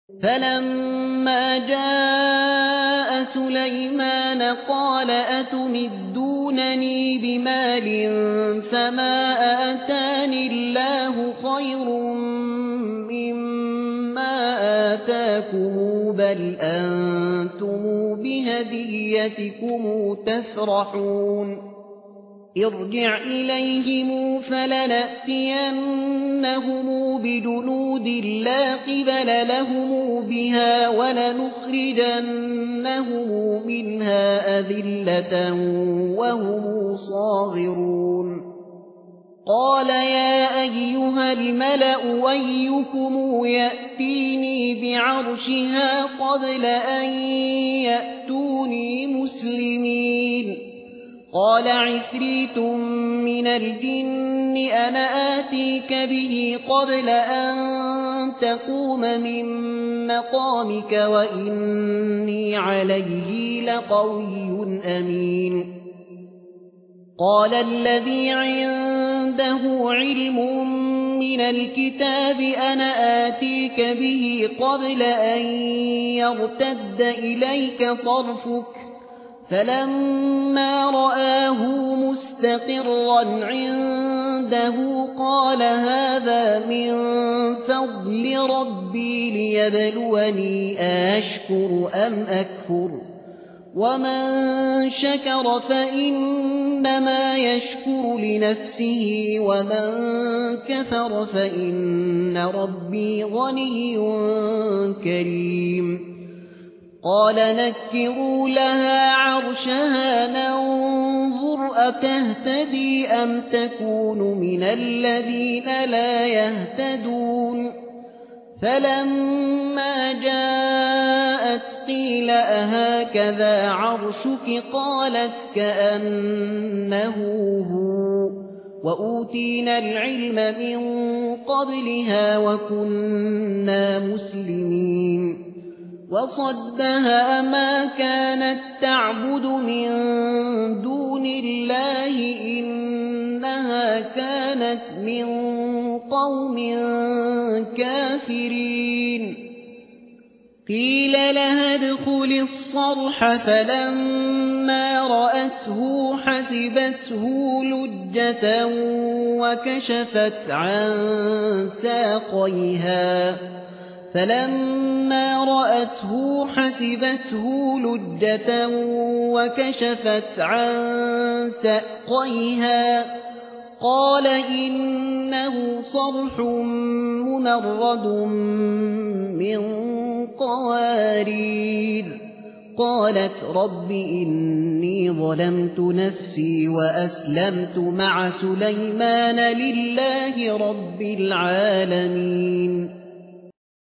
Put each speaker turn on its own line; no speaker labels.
فلما جاء سليمان قال أتمدونني بمال فما آتاني الله خير مما آتاكم بل أنتم بهديتكم تفرحون ارجع إليهم فلنأتينهم بجنود لا قبل لهم بها ولنخرجنهم منها أذلة وهم صاغرون قال يا أيها الملأ أيكم يأتيني بعرشها قبل أن يأتوني مسلمين قال عفريت من الجن أنا آتيك به قبل أن تقوم من مقامك وإني عليه لقوي أمين قال الذي عنده علم من الكتاب أنا آتيك به قبل أن يرتد إليك طرفك فلما رآه مستقرا عنده قال هذا من فضل ربي ليبلوني أشكر أم أكفر ومن شكر فإنما يشكر لنفسه ومن كفر فإن ربي غني كريم قال نكروا لها عرشها ننظر أتهتدي أم تكون من الذين لا يهتدون فلما جاءت قيل أهكذا عرشك قالت كأنه هو وأوتينا العلم من قبلها وكنا مسلمين وصدها ما كانت تعبد من دون الله إنها كانت من قوم كافرين قيل لها ادخل الصرح فلما رأته حسبته لجة وكشفت عن ساقيها فلما رأته حسبته لجة وكشفت عن ساقيها قال إنه صرح ممرد من قوارير قالت رب إني ظلمت نفسي وأسلمت مع سليمان لله رب العالمين